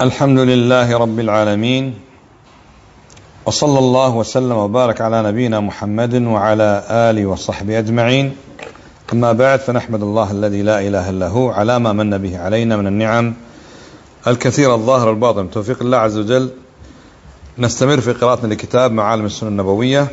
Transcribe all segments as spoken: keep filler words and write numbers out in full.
الحمد لله رب العالمين، وصلى الله وسلم وبارك على نبينا محمد وعلى آله وصحبه أجمعين. أما بعد، فنحمد الله الذي لا إله إلا هو على ما من به علينا من النعم الكثيرة الظاهرة الباطنة بتوفيق الله عز وجل. نستمر في قراءتنا لكتاب معالم السنة النبوية،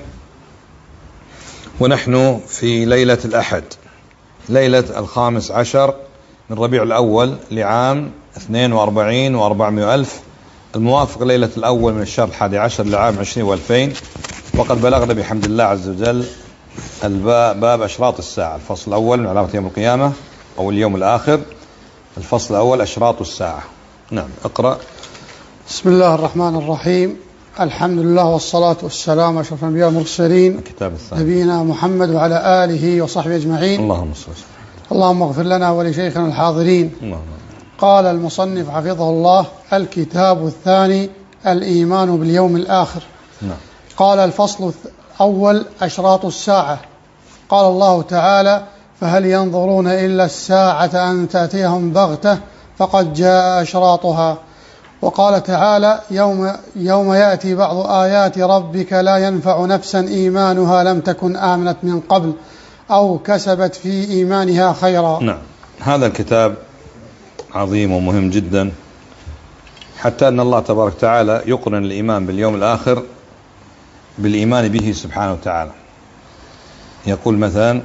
ونحن في ليلة الأحد، ليلة الخامس عشر من ربيع الأول لعام اثنين وأربعين وأربعمائة ألف، الموافق ليلة الأول من الشهر الحادي عشر لعام عشرين وألفين. وقد بلغنا بحمد الله عز وجل الباب باب أشراط الساعة، الفصل الأول من علامة يوم القيامة أو اليوم الآخر. الفصل الأول أشراط الساعة. نعم، اقرأ. بسم الله الرحمن الرحيم. الحمد لله والصلاة والسلام على أشرف الأنبياء والمرسلين الكتاب الثاني نبينا محمد وعلى آله وصحبه أجمعين. اللهم صل وسلم. اللهم اغفر لنا ولشيخنا الحاضرين. اللهم. قال المصنف حفظه الله: الكتاب الثاني الإيمان باليوم الآخر. نعم. قال: الفصل الأول أشراط الساعة. قال الله تعالى: فهل ينظرون إلا الساعة أن تأتيهم بغتة فقد جاء أشراطها. وقال تعالى: يوم, يوم يأتي بعض آيات ربك لا ينفع نفسا إيمانها لم تكن آمنت من قبل أو كسبت في إيمانها خيرا. نعم، هذا الكتاب عظيم ومهم جدا، حتى أن الله تبارك وتعالى يقرن الإيمان باليوم الآخر بالإيمان به سبحانه وتعالى. يقول مثلا: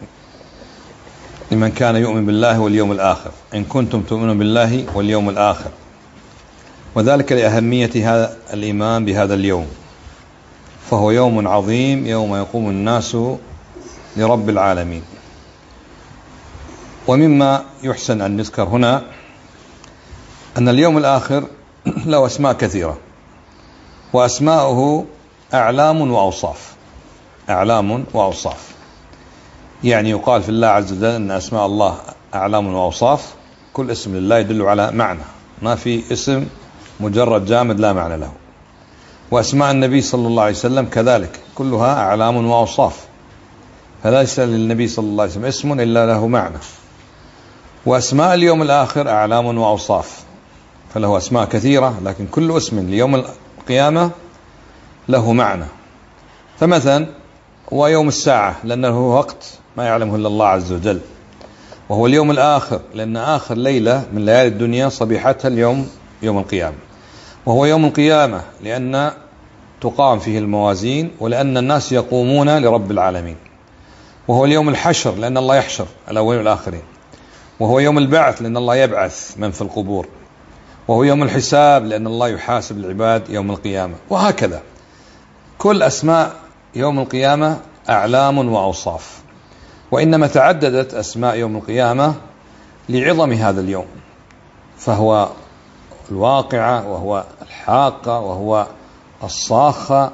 لمن كان يؤمن بالله واليوم الآخر إن كنتم تؤمنون بالله واليوم الآخر، وذلك لأهمية هذا الإيمان بهذا اليوم، فهو يوم عظيم يوم يقوم الناس لرب العالمين. ومما يحسن أن نذكر هنا أن اليوم الآخر له أسماء كثيرة، وأسماؤه أعلام وأوصاف. أعلام وأوصاف يعني يقال في الله عز وجل أن أسماء الله أعلام وأوصاف، كل اسم لله يدل على معنى، ما في اسم مجرد جامد لا معنى له. وأسماء النبي صلى الله عليه وسلم كذلك كلها أعلام وأوصاف، فليس للنبي صلى الله عليه وسلم اسم إلا له معنى. وأسماء اليوم الآخر أعلام وأوصاف، فله أسماء كثيرة، لكن كل اسم ليوم القيامة له معنى. فمثلا هو يوم الساعة لأنه وقت ما يعلمه إلا الله عز وجل، وهو اليوم الآخر لأن آخر ليلة من ليالي الدنيا صبيحتها اليوم يوم القيامة. وهو يوم القيامة لأن تقام فيه الموازين ولأن الناس يقومون لرب العالمين. وهو اليوم الحشر لأن الله يحشر الأولين والآخرين. وهو يوم البعث لأن الله يبعث من في القبور. وهو يوم الحساب لأن الله يحاسب العباد يوم القيامة. وهكذا كل أسماء يوم القيامة أعلام وأوصاف، وإنما تعددت أسماء يوم القيامة لعظم هذا اليوم، فهو الواقعة، وهو الحاقة، وهو الصاخة،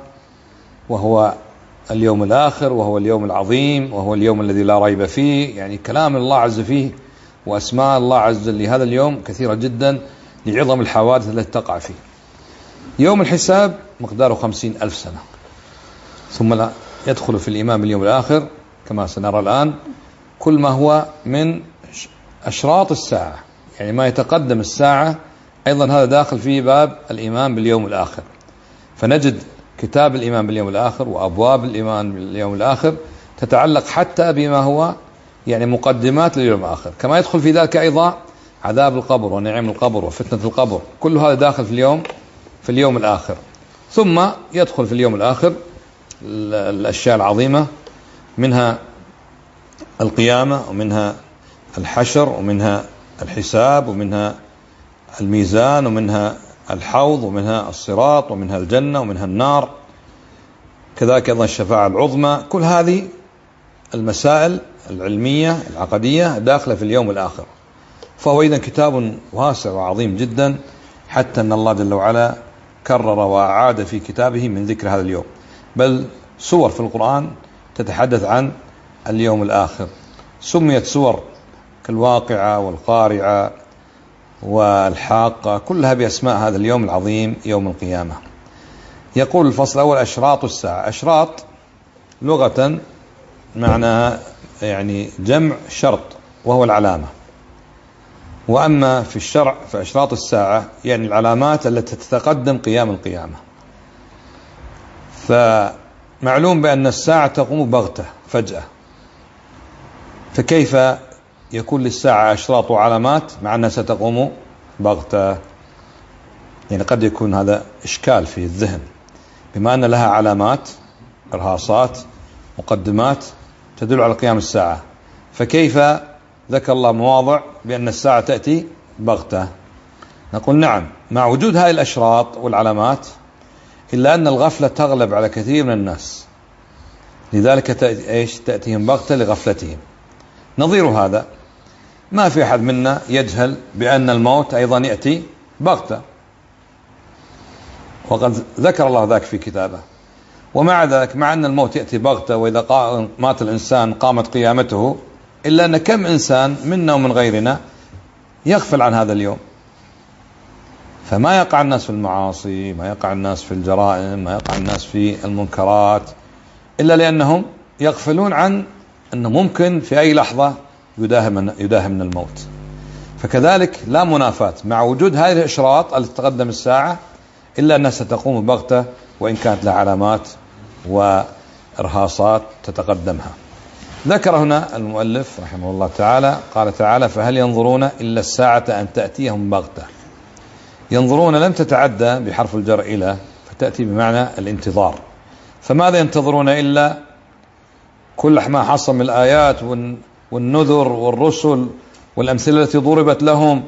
وهو اليوم الآخر، وهو اليوم العظيم، وهو اليوم الذي لا ريب فيه. يعني كلام الله عز فيه وأسماء الله عز وجل لهذا اليوم كثيرة جدا لعظم الحوادث التي تقع فيه. يوم الحساب مقداره خمسين ألف سنة، ثم لا يدخل في الإيمان باليوم الآخر كما سنرى الآن كل ما هو من أشراط الساعة، يعني ما يتقدم الساعة أيضا هذا داخل في باب الإيمان باليوم الآخر. فنجد كتاب الإيمان باليوم الآخر وأبواب الإيمان باليوم الآخر تتعلق حتى بما هو يعني مقدمات لليوم الآخر، كما يدخل في ذلك أيضا عذاب القبر ونعيم القبر وفتنة القبر، كل هذا داخل في اليوم في اليوم الآخر. ثم يدخل في اليوم الآخر الأشياء العظيمة، منها القيامة، ومنها الحشر، ومنها الحساب، ومنها الميزان، ومنها الحوض، ومنها الصراط، ومنها الجنة، ومنها النار، كذلك أيضا الشفاعة العظمى. كل هذه المسائل العلمية العقدية داخلة في اليوم الآخر. فهو إذن كتاب واسع وعظيم جدا، حتى أن الله جل وعلا كرر وأعاد في كتابه من ذكر هذا اليوم، بل سور في القرآن تتحدث عن اليوم الآخر. سميت سور كالواقعة والقارعة والحاقة كلها بأسماء هذا اليوم العظيم يوم القيامة. يقول الفصل الأول أشراط الساعة. أشراط لغة معناها يعني جمع شرط، وهو العلامة. وأما في الشرع فأشراط الساعة يعني العلامات التي تتقدم قيام القيامة. فمعلوم بأن الساعة تقوم بغتة فجأة، فكيف يكون للساعة أشراط وعلامات مع أنها ستقوم بغتة؟ يعني قد يكون هذا إشكال في الذهن، بما أن لها علامات، إرهاصات، مقدمات تدل على قيام الساعة، فكيف ذكر الله مواضع بأن الساعة تأتي بغتة؟ نقول نعم، مع وجود هذه الأشراط والعلامات، إلا أن الغفلة تغلب على كثير من الناس، لذلك تأتي إيش؟ تأتيهم بغتة لغفلتهم. نظير هذا، ما في أحد منا يجهل بأن الموت أيضا يأتي بغتة، وقد ذكر الله ذاك في كتابه. ومع ذلك، مع أن الموت يأتي بغتة وإذا مات الإنسان قامت قيامته، إلا أن كم إنسان منا ومن غيرنا يغفل عن هذا اليوم، فما يقع الناس في المعاصي، ما يقع الناس في الجرائم، ما يقع الناس في المنكرات، إلا لأنهم يغفلون عن أنه ممكن في أي لحظة يداهم يداهم الموت. فكذلك لا منافاة مع وجود هذه الإشراط التي تقدم الساعة، إلا أنها ستقوم بغتة وإن كانت لها علامات وإرهاصات تتقدمها. ذكر هنا المؤلف رحمه الله تعالى، قال تعالى: فهل ينظرون إلا الساعة أن تأتيهم بغتة. ينظرون لم تتعدى بحرف الجر إلى، فتأتي بمعنى الانتظار. فماذا ينتظرون إلا كل ما حصل من الآيات والنذر والرسل والأمثلة التي ضربت لهم،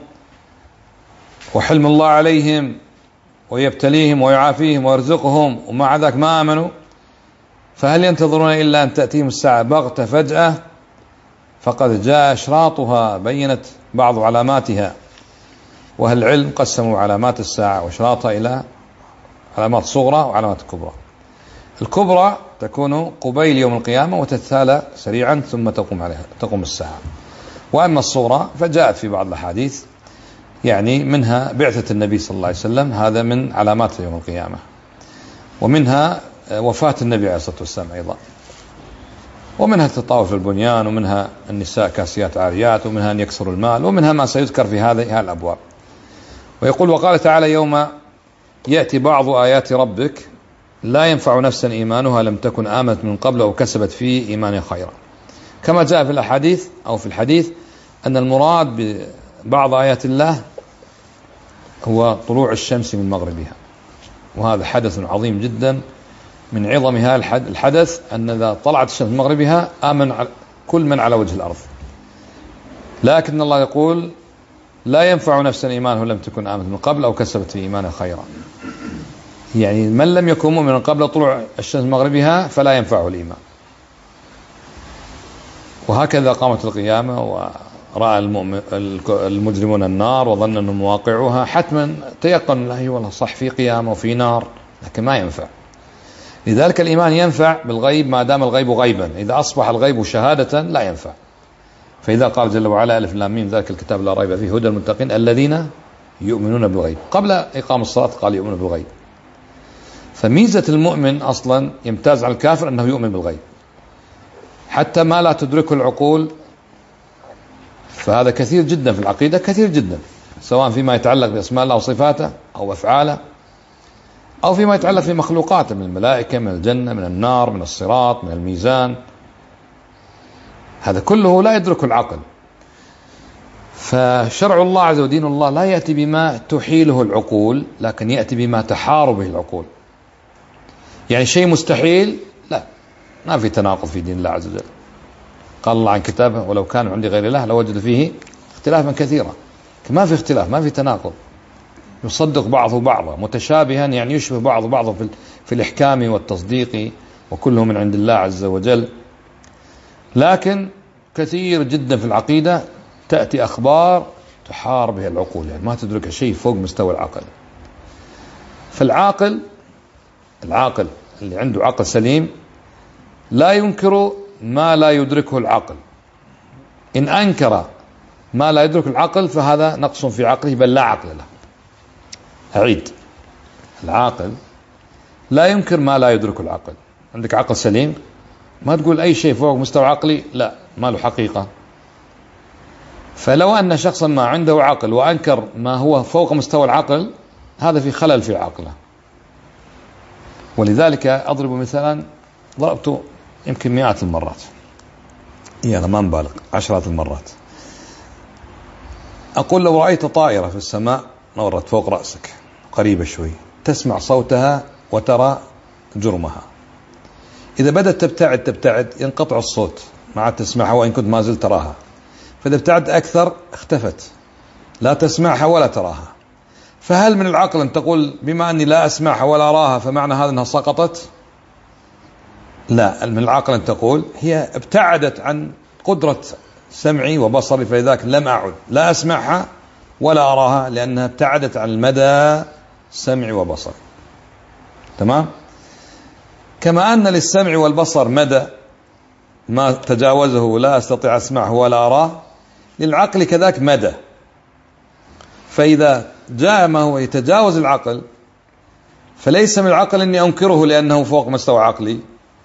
وحلم الله عليهم ويبتليهم ويعافيهم ويرزقهم، ومع ذلك ما آمنوا. فهل ينتظرون إلا أن تأتيهم الساعة بغتة فجأة؟ فقد جاء أشراطها، بينت بعض علاماتها. وأهل العلم قسموا علامات الساعة وأشراطها إلى علامات صغرى وعلامات كبرى. الكبرى تكون قبيل يوم القيامة وتتالى سريعا ثم تقوم عليها تقوم الساعة. وأما الصغرى فجاءت في بعض الأحاديث، يعني منها بعثة النبي صلى الله عليه وسلم، هذا من علامات يوم القيامة، ومنها وفاة النبي عليه الصلاة والسلام أيضا، ومنها التطاول في البنيان، ومنها النساء كاسيات عاريات، ومنها أن يكسروا المال، ومنها ما سيذكر في هذه الأبواب. ويقول: وقال تعالى: يوم يأتي بعض آيات ربك لا ينفع نفسا إيمانها لم تكن آمنت من قبل أو كسبت في إيمانها خيرا. كما جاء في الأحاديث أو في الحديث أن المراد ببعض آيات الله هو طلوع الشمس من مغربها، وهذا حدث عظيم جدا. من عظم هذا الحدث أن إذا طلعت الشمس من مغربها آمن كل من على وجه الأرض، لكن الله يقول: لا ينفع نفسا إيمانه لم تكن آمنت من قبل أو كسبت في إيمانها خيرا. يعني من لم يكن مؤمنا قبل طلوع الشمس من مغربها فلا ينفعه الإيمان. وهكذا قامت القيامة ورأى المجرمون النار وظن أنهم مواقعها، حتما تيقن له والله صح في قيامة وفي نار، لكن ما ينفع. لذلك الإيمان ينفع بالغيب ما دام الغيب غيبا، إذا أصبح الغيب شهادة لا ينفع. فإذا قال جل وعلا: ألف لام ميم ذلك الكتاب لا ريب فيه هدى المتقين الذين يؤمنون بالغيب، قبل إقام الصلاة قال يؤمنون بالغيب. فميزة المؤمن أصلا يمتاز على الكافر أنه يؤمن بالغيب، حتى ما لا تدركه العقول. فهذا كثير جدا في العقيدة، كثير جدا، سواء فيما يتعلق بأسماء الله وصفاته أو أفعاله، أو فيما يتعلق في مخلوقاته من الملائكة، من الجنة، من النار، من الصراط، من الميزان. هذا كله لا يدركه العقل. فشرع الله عز وجل دين الله لا يأتي بما تحيله العقول، لكن يأتي بما تحار به العقول. يعني شيء مستحيل لا، ما في تناقض في دين الله عز وجل. قال الله عن كتابه: ولو كانوا عندي غير الله لوجدوا فيه اختلافا كثيرا. ما في اختلاف، ما في تناقض، يصدق بعضه بعضا، متشابها يعني يشبه بعض بعضه في, في الإحكام والتصديق، وكله من عند الله عز وجل. لكن كثير جدا في العقيدة تأتي أخبار تحار بها العقول، يعني ما تدرك شيء فوق مستوى العقل. فالعاقل العاقل اللي عنده عقل سليم لا ينكر ما لا يدركه العقل. إن أنكر ما لا يدرك العقل فهذا نقص في عقله، بل لا عقل له. أعيد: العاقل لا ينكر ما لا يدرك العقل. عندك عقل سليم، ما تقول أي شيء فوق مستوى عقلي لا، ما له حقيقة. فلو أن شخصا ما عنده عقل وأنكر ما هو فوق مستوى العقل، هذا في خلل في عقله. ولذلك أضرب مثلا ضربته يمكن مئات المرات، يلا ما نبالغ، عشرات المرات. أقول لو رأيت طائرة في السماء نورت فوق رأسك قريبة شوي، تسمع صوتها وترى جرمها، إذا بدأت تبتعد تبتعد ينقطع الصوت، ما عاد تسمعها وإن كنت ما زلت تراها. فإذا ابتعدت أكثر اختفت، لا تسمعها ولا تراها. فهل من العقل أن تقول بما أني لا أسمعها ولا أراها فمعنى هذا أنها سقطت؟ لا، من العقل أن تقول هي ابتعدت عن قدرة سمعي وبصري، فلذلك لم أعد لا أسمعها ولا أراها، لأنها ابتعدت عن المدى سمعي وبصري. تمام؟ كما أن للسمع والبصر مدى ما تجاوزه لا أستطيع أسمعه ولا أراه، للعقل كذلك مدى. فإذا جاء ما هو يتجاوز العقل فليس من العقل أني أنكره لأنه فوق مستوى عقلي،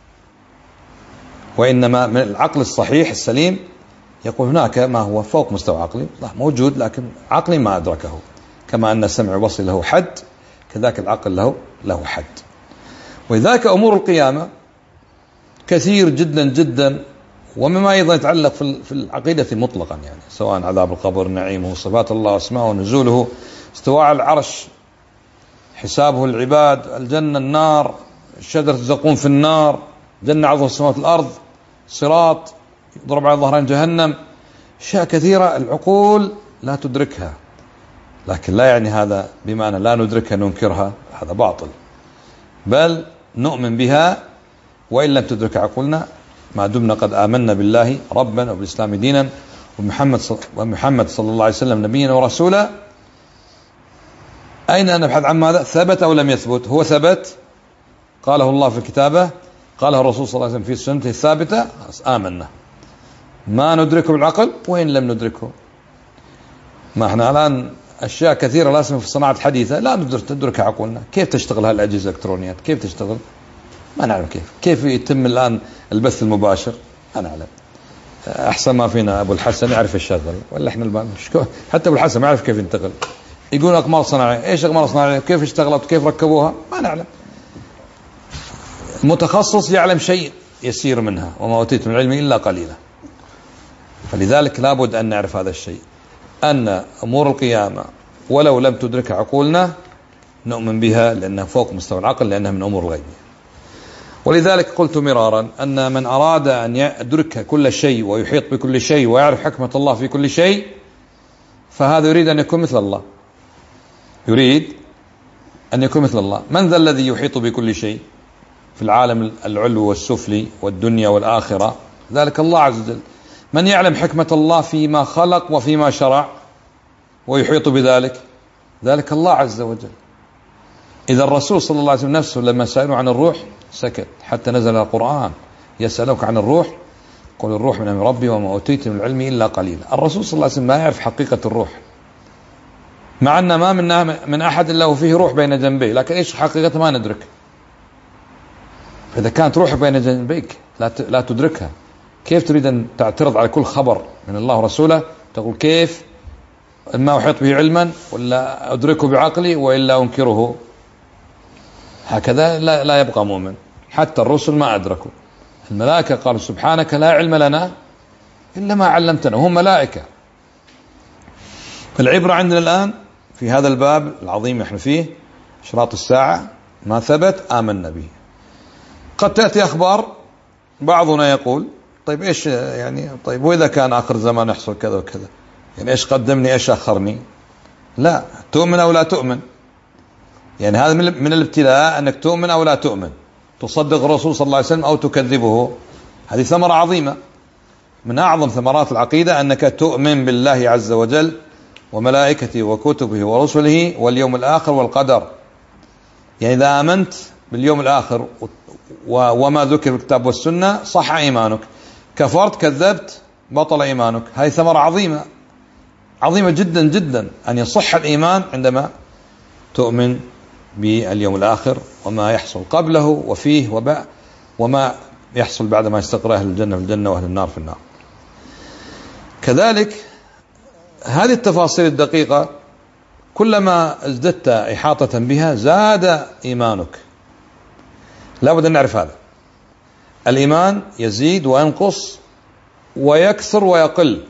وإنما من العقل الصحيح السليم يقول هناك ما هو فوق مستوى عقلي موجود لكن عقلي ما أدركه. كما أن السمع والبصر له حد، كذلك العقل له له حد. ولذلك أمور القيامة كثير جدا جدا، ومما أيضا يتعلق في العقيدة مطلقا، يعني سواء عذاب القبر، نعيمه، صفات الله، أسماءه، نزوله، استواء على العرش، حسابه العباد، الجنة، النار، شجرة الزقوم في النار، جنة عرضها السماوات والأرض، صراط يضرب على ظهران جهنم، أشياء كثيرة العقول لا تدركها. لكن لا يعني هذا بمعنى لا ندركها ننكرها، هذا باطل، بل نؤمن بها وإن لم تدرك عقولنا، ما دمنا قد آمنا بالله ربا وبالإسلام دينا ومحمد ومحمد صلى الله عليه وسلم نبينا ورسولا. أين نبحث عن ماذا؟ ثبت أو لم يثبت؟ هو ثبت، قاله الله في كتابه، قاله الرسول صلى الله عليه وسلم في سنته الثابتة، آمنا. ما ندركه بالعقل وإن لم ندركه. ما احنا الآن أشياء كثيرة لا في الصناعة الحديثة لا ندرك تدرك عقولنا. كيف تشتغل هالأجهزة الإلكترونيات؟ كيف تشتغل؟ ما نعلم كيف. كيف يتم الآن البث المباشر؟ ما نعلم. أحسن ما فينا أبو الحسن يعرف يشتغل، ولا إحنا البان حتى أبو الحسن ما يعرف كيف ينتقل. يقول أقمار صناعية، إيش أقمار صناعية؟ كيف اشتغلت وكيف ركبوها؟ ما نعلم. متخصص يعلم شيء يسير منها، وما أوتيت من العلم إلا قليلا. فلذلك لابد أن نعرف هذا الشيء، أن أمور القيامة ولو لم تدرك عقولنا نؤمن بها لأنها فوق مستوى العقل، لأنها من أمور الغيب. ولذلك قلت مرارا أن من أراد أن يدرك كل شيء ويحيط بكل شيء ويعرف حكمة الله في كل شيء، فهذا يريد أن يكون مثل الله، يريد أن يكون مثل الله. من ذا الذي يحيط بكل شيء في العالم العلو والسفلي والدنيا والآخرة؟ ذلك الله عز وجل. من يعلم حكمة الله فيما خلق وفيما شرع ويحيط بذلك؟ ذلك الله عز وجل. إذا الرسول صلى الله عليه وسلم نفسه لما سألوا عن الروح سكت حتى نزل القرآن، يسألوك عن الروح قل الروح من أمر ربي وما أوتيت من العلم إلا قليلا. الرسول صلى الله عليه وسلم ما يعرف حقيقة الروح، مع أن ما منا من أحد إلا وفيه روح بين جنبيه، لكن إيش حقيقته ما ندرك. فإذا كانت روح بين جنبيك لا تدركها، كيف تريد أن تعترض على كل خبر من الله ورسوله تقول كيف ما أحيط به علما ولا أدركه بعقلي وإلا أنكره؟ هكذا لا, لا يبقى مؤمن. حتى الرسل ما أدركوا. الملائكة قالوا سبحانك لا علم لنا إلا ما علمتنا، هم ملائكة. فالعبرة عندنا الآن في هذا الباب العظيم نحن فيه أشراط الساعة، ما ثبت آمنا به. قد تأتي أخبار بعضنا يقول طيب إيش يعني، طيب وإذا كان آخر زمان يحصل كذا وكذا، يعني إيش قدمني إيش أخرني؟ لا، تؤمن أو لا تؤمن. يعني هذا من الابتلاء أنك تؤمن أو لا تؤمن، تصدق الرسول صلى الله عليه وسلم أو تكذبه. هذه ثمرة عظيمة من أعظم ثمرات العقيدة، أنك تؤمن بالله عز وجل وملائكته وكتبه ورسله واليوم الآخر والقدر. يعني إذا آمنت باليوم الآخر وما ذكر في الكتاب والسنة صح إيمانك، كفرت كذبت بطل إيمانك. هذه ثمرة عظيمة عظيمة جدا جدا، أن يصح الإيمان عندما تؤمن باليوم الآخر وما يحصل قبله وفيه وبعد، وما يحصل بعد ما يستقر أهل الجنة في الجنة وأهل النار في النار. كذلك هذه التفاصيل الدقيقة كلما ازددت إحاطة بها زاد إيمانك. لا بد أن نعرف هذا. الإيمان يزيد وينقص ويكثر ويقل.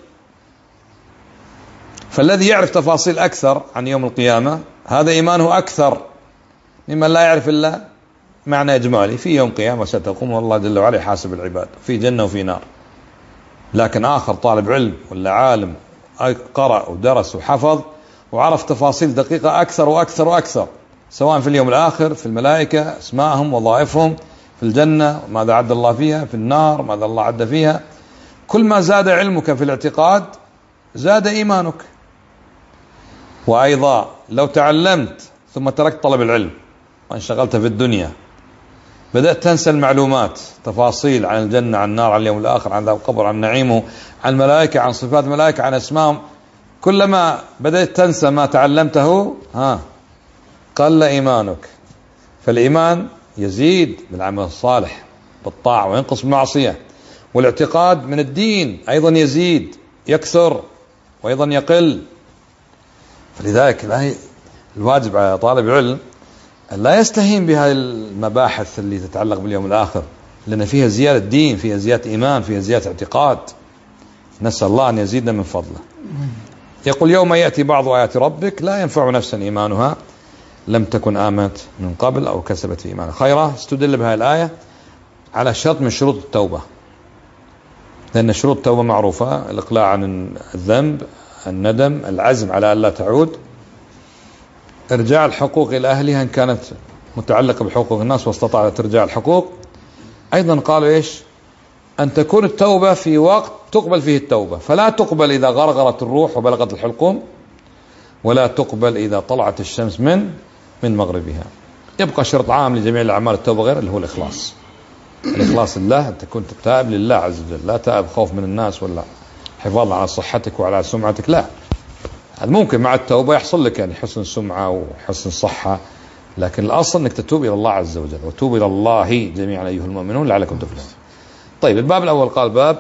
فالذي يعرف تفاصيل أكثر عن يوم القيامة هذا إيمانه أكثر ممن لا يعرف إلا معنى إجمالي: في يوم قيامة ستقوم والله جل وعلا يحاسب العباد، في جنة وفي نار. لكن آخر طالب علم ولا عالم قرأ ودرس وحفظ وعرف تفاصيل دقيقة أكثر وأكثر وأكثر، سواء في اليوم الآخر، في الملائكة، أسماءهم، وظائفهم، في الجنة ماذا عد الله فيها، في النار ماذا الله عد فيها. كل ما زاد علمك في الاعتقاد زاد إيمانك. وأيضا لو تعلمت ثم تركت طلب العلم وانشغلت في الدنيا، بدأت تنسى المعلومات، تفاصيل عن الجنة، عن النار، عن اليوم الآخر، عن ذا القبر، عن نعيمه، عن الملائكة، عن صفات الملائكة، عن أسمائهم، كلما بدأت تنسى ما تعلمته ها قل إيمانك. فالإيمان يزيد بالعمل الصالح بالطاعة وينقص بالمعصية، والاعتقاد من الدين أيضا يزيد يكثر وأيضا يقل. فلذلك الواجب على طالب العلم أن لا يستهين بهذه المباحث اللي تتعلق باليوم الآخر، لأن فيها زيادة دين، فيها زيادة إيمان، فيها زيادة اعتقاد. نسأل الله أن يزيدنا من فضله. يقول: يوم يأتي بعض آيات ربك لا ينفع نفسا إيمانها لم تكن آمنت من قبل أو كسبت في إيمانها خيرا. استدل بهذه الآية على شرط من شروط التوبة، لأن شروط التوبة معروفة: الإقلاع عن الذنب، الندم، العزم على ألا تعود، إرجاع الحقوق إلى أهلها إن كانت متعلقة بحقوق الناس واستطاعت ترجع الحقوق. أيضا قالوا إيش؟ أن تكون التوبة في وقت تقبل فيه التوبة، فلا تقبل إذا غرغرت الروح وبلغت الحلقوم، ولا تقبل إذا طلعت الشمس من من مغربها. يبقى شرط عام لجميع الأعمال التوبة غير اللي هو الإخلاص. الإخلاص لله، أن تكون تائب لله عز وجل، لا تائب خوف من الناس ولا حفاظا على صحتك وعلى سمعتك، لا. ممكن مع التوبة يحصل لك يعني حسن سمعة وحسن صحة، لكن الأصل أنك تتوب إلى الله عز وجل. وتوب إلى الله جميعا أيها المؤمنون لعلكم تفلحون. طيب، الباب الأول قال باب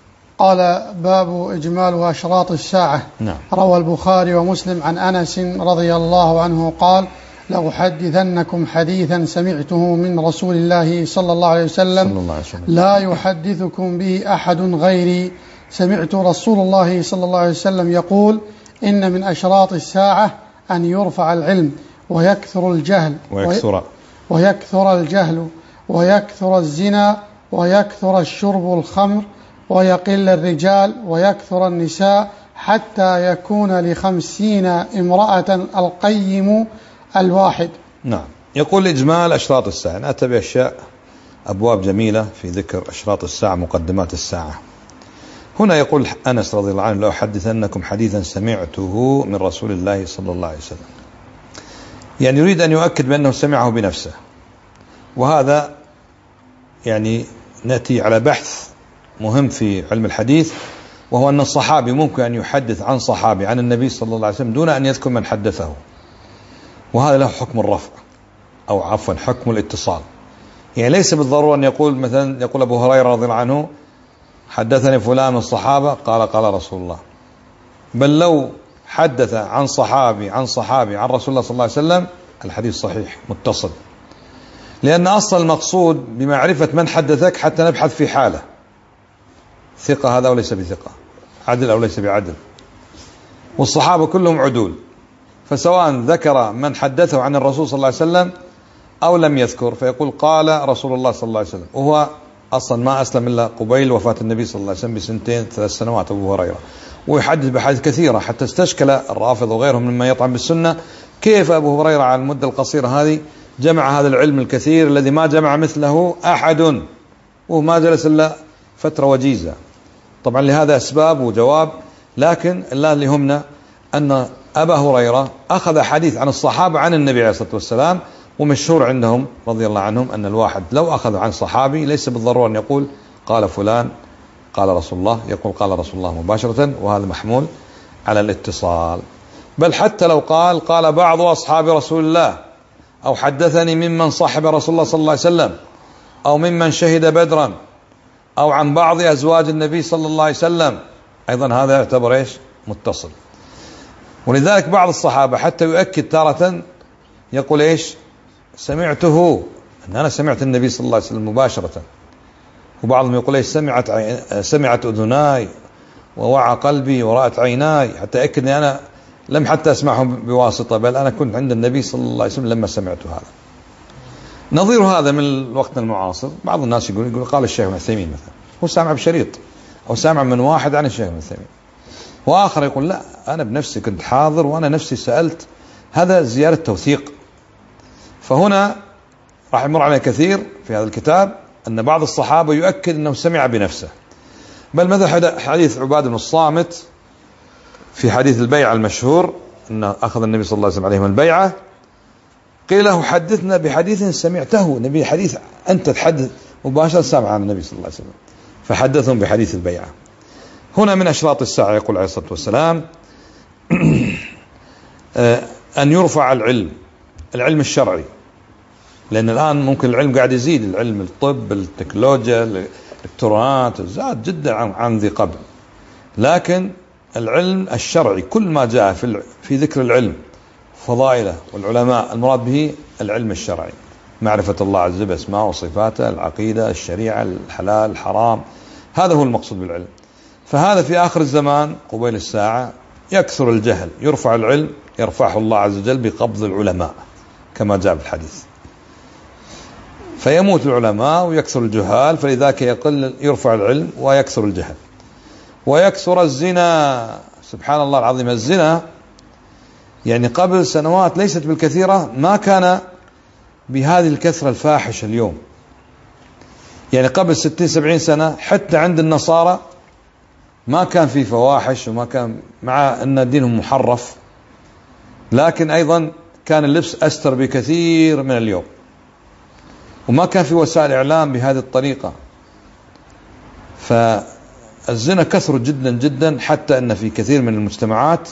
قال باب إجمال وأشراط الساعة. نعم. روى البخاري ومسلم عن أنس رضي الله عنه قال: لأحدثنكم حديثا سمعته من رسول الله صلى الله عليه وسلم, صلى الله عليه وسلم لا يحدثكم به أحد غيري. سمعت رسول الله صلى الله عليه وسلم يقول: إن من أشراط الساعة أن يرفع العلم ويكثر الجهل ويكثر, ويكثر الجهل ويكثر الزنا ويكثر الشرب الخمر ويقل الرجال ويكثر النساء حتى يكون لخمسين امرأة القيم الواحد. نعم. يقول إجمال أشراط الساعة، أتى بأشياء أبواب جميلة في ذكر أشراط الساعة، مقدمات الساعة. هنا يقول أنس رضي الله عنه: لأحدثنكم حديثا سمعته من رسول الله صلى الله عليه وسلم. يعني يريد أن يؤكد بأنه سمعه بنفسه. وهذا يعني نأتي على بحث مهم في علم الحديث، وهو أن الصحابي ممكن أن يحدث عن صحابي عن النبي صلى الله عليه وسلم دون أن يذكر من حدثه، وهذا له حكم الرفع أو عفوا حكم الاتصال. يعني ليس بالضرورة أن يقول مثلا يقول أبو هريرة رضي الله عنه: حدثني فلان من الصحابة قال قال رسول الله، بل لو حدث عن صحابي عن صحابي عن رسول الله صلى الله عليه وسلم الحديث صحيح متصل، لأن أصل المقصود بمعرفة من حدثك حتى نبحث في حاله، ثقة هذا وليس بثقة، عدل أو ليس بعدل، والصحابة كلهم عدول، فسواء ذكر من حدثه عن الرسول صلى الله عليه وسلم أو لم يذكر فيقول قال رسول الله صلى الله عليه وسلم، وهو أصلا ما أسلم إلا قبيل وفاة النبي صلى الله عليه وسلم بسنتين ثلاث سنوات أبو هريرة، ويحدث بحديث كثيرة حتى استشكل الرافض وغيرهم مما يطعن بالسنة كيف أبو هريرة على المدة القصيرة هذه جمع هذا العلم الكثير الذي ما جمع مثله أحد، وما جلس إلا فترة وجيزة. طبعا لهذا أسباب وجواب، لكن الله اللي يهمنا أن أبا هريرة أخذ حديث عن الصحابة عن النبي عليه الصلاة والسلام، ومشهور عندهم رضي الله عنهم أن الواحد لو أخذ عن صحابي ليس بالضرورة أن يقول قال فلان قال رسول الله، يقول قال رسول الله مباشرة، وهذا محمول على الاتصال. بل حتى لو قال قال بعض أصحاب رسول الله، أو حدثني ممن صحب رسول الله صلى الله عليه وسلم، أو ممن شهد بدرا، أو عن بعض أزواج النبي صلى الله عليه وسلم، أيضا هذا يعتبر إيش؟ متصل. ولذلك بعض الصحابة حتى يؤكد تارة يقول إيش؟ سمعته، أن أنا سمعت النبي صلى الله عليه وسلم مباشرة. وبعضهم يقول إيش؟ سمعت عين سمعت أذناي ووعى قلبي ورأت عيناي، حتى أكد أني أنا لم حتى أسمعه بواسطة، بل أنا كنت عند النبي صلى الله عليه وسلم لما سمعت هذا. نظير هذا من وقتنا المعاصر بعض الناس يقول يقول قال الشيخ ابن عثيمين مثلا، هو سامع بشريط أو سامع من واحد عن الشيخ ابن عثيمين، وآخر يقول لا أنا بنفسي كنت حاضر وأنا نفسي سألت. هذا زيادة توثيق. فهنا راح يمر علينا كثير في هذا الكتاب أن بعض الصحابة يؤكد أنه سمع بنفسه، بل مثل حديث عبادة بن الصامت في حديث البيعة المشهور أن أخذ النبي صلى الله عليه وسلم عليهم البيعة، قيل له حدثنا بحديث سمعته، نبي حديث أنت تحدث مباشرة سامع عن النبي صلى الله عليه وسلم، فحدثهم بحديث البيعة. هنا من أشراط الساعة يقول عليه الصلاة والسلام أن يرفع العلم العلم الشرعي، لأن الآن ممكن العلم قاعد يزيد، العلم الطب التكنولوجيا الإلكترونات زاد جدا عن, عن ذي قبل، لكن العلم الشرعي كل ما جاء في, في ذكر العلم فضائله والعلماء المراد به العلم الشرعي، معرفة الله عز وجل بأسماءه وصفاته، العقيدة، الشريعة، الحلال الحرام، هذا هو المقصود بالعلم. فهذا في آخر الزمان قبيل الساعة يكثر الجهل، يرفع العلم يرفعه الله عز وجل بقبض العلماء كما جاء في الحديث، فيموت العلماء ويكثر الجهال، فلذلك يقل يرفع العلم ويكثر الجهل ويكثر الزنا. سبحان الله العظيم، الزنا يعني قبل سنوات ليست بالكثيرة ما كان بهذه الكثرة الفاحشة اليوم. يعني قبل ستين سبعين سنة حتى عند النصارى ما كان في فواحش، وما كان، مع أن دينهم محرف، لكن أيضا كان اللبس أستر بكثير من اليوم، وما كان في وسائل إعلام بهذه الطريقة. فالزنا كثر جدا جدا، حتى أن في كثير من المجتمعات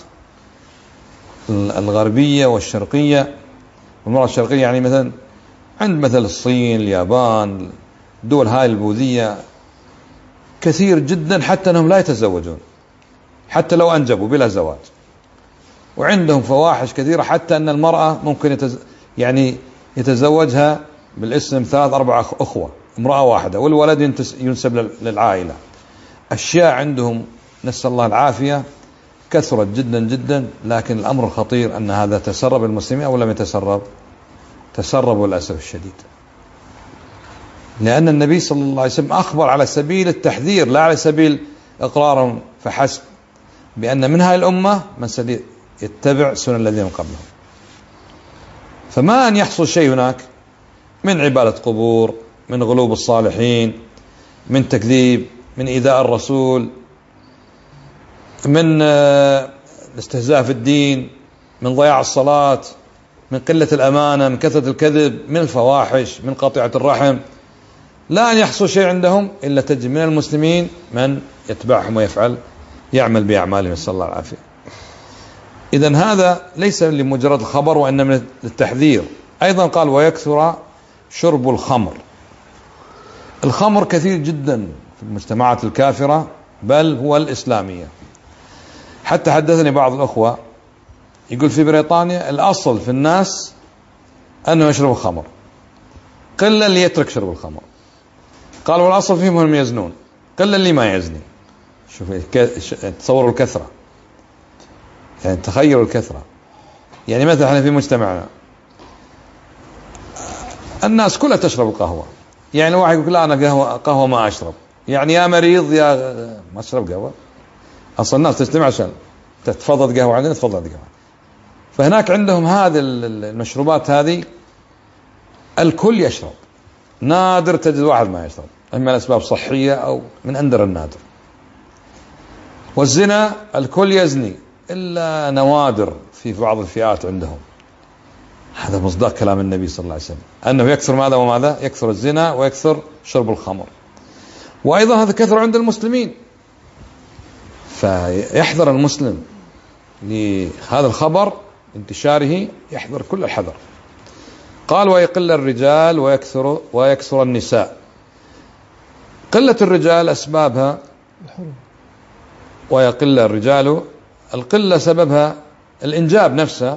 الغربية والشرقية، والمرة الشرقية يعني مثلا عند مثل الصين اليابان الدول هاي البوذية كثير جدا، حتى أنهم لا يتزوجون حتى لو أنجبوا بلا زواج، وعندهم فواحش كثيرة، حتى أن المرأة ممكن يتز... يعني يتزوجها بالاسم ثلاث أربع أخوة امرأة واحدة، والولد ينتس... ينسب للعائلة. أشياء عندهم نسأل الله العافية كثرت جدا جدا، لكن الأمر الخطير أن هذا تسرب المسلمين أو لم يتسرب؟ تسربوا للأسف الشديد، لأن النبي صلى الله عليه وسلم أخبر على سبيل التحذير لا على سبيل إقرارهم فحسب، بأن من هذه الأمة من سيتبع سنن الذين قبلهم. فما أن يحصل شيء هناك من عبادة قبور، من غلوب الصالحين، من تكذيب، من إيذاء الرسول، من الاستهزاء في الدين، من ضياع الصلاة، من قلة الأمانة، من كثرة الكذب، من الفواحش، من قطيعة الرحم. لا أن يحصل شيء عندهم إلا تجد من المسلمين من يتبعهم ويفعل يعمل بأعمالهم، نسأل الله العافية. إذن هذا ليس لمجرد الخبر، وإنما من التحذير. أيضا قال ويكثر شرب الخمر. الخمر كثير جدا في المجتمعات الكافرة بل هو الإسلامية. حتى حدثني بعض الأخوة يقول في بريطانيا الأصل في الناس أنه يشرب الخمر، قل اللي يترك شرب الخمر. قال والأصل فيهم هم يزنون، قل اللي ما يزني. شوف تصوروا الكثرة، يعني تخيلوا الكثرة. يعني مثلا احنا في مجتمعنا الناس كلها تشرب القهوة، يعني واحد يقول لا أنا قهوة, قهوة ما أشرب، يعني يا مريض يا ما أشرب قهوة. أصلا الناس تجتمع عشان تتفضل قهوة عندنا، تفضل قهوة. فهناك عندهم هذه المشروبات هذه الكل يشرب، نادر تجد واحد ما يشرب، إما لأسباب صحية أو من أندر النادر. والزنا الكل يزني إلا نوادر في بعض الفئات عندهم. هذا مصداق كلام النبي صلى الله عليه وسلم أنه يكثر ماذا وماذا؟ يكثر الزنا ويكثر شرب الخمر. وأيضا هذا كثر عند المسلمين، فيحذر المسلم لهذا الخبر انتشاره، يحذر كل الحذر. قال ويقل الرجال ويكثر ويكثر النساء. قلة الرجال أسبابها ويقل الرجال، القلة سببها الإنجاب نفسه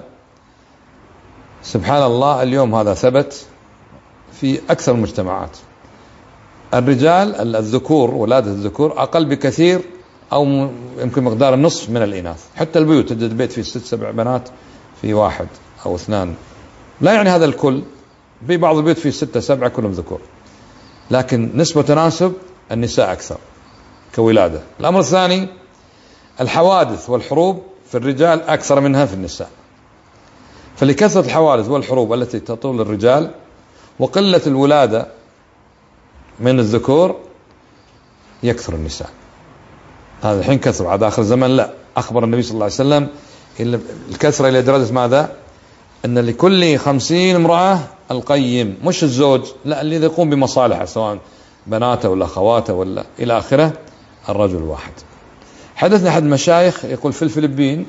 سبحان الله اليوم هذا ثبت في أكثر المجتمعات. الرجال الذكور ولادة الذكور أقل بكثير أو يمكن مقدار النصف من الإناث. حتى البيوت تجد بيت فيه ست سبع بنات في واحد أو اثنان، لا يعني هذا الكل، في بعض البيوت فيه ستة سبعة كلهم ذكور، لكن نسبة تناسب النساء أكثر كولادة. الأمر الثاني الحوادث والحروب في الرجال أكثر منها في النساء، فلكثرة الحوادث والحروب التي تطول الرجال وقلة الولادة من الذكور يكثر النساء. هذا الحين كثر، على آخر الزمن لا، أخبر النبي صلى الله عليه وسلم الكثرة إلى درجة ماذا؟ أن لكل خمسين امرأة القيم، مش الزوج، لا، اللي يقوم بمصالحه سواء بناته ولا أخواته ولا إلى آخره، الرجل الواحد. حدثنا أحد المشايخ يقول في الفلبين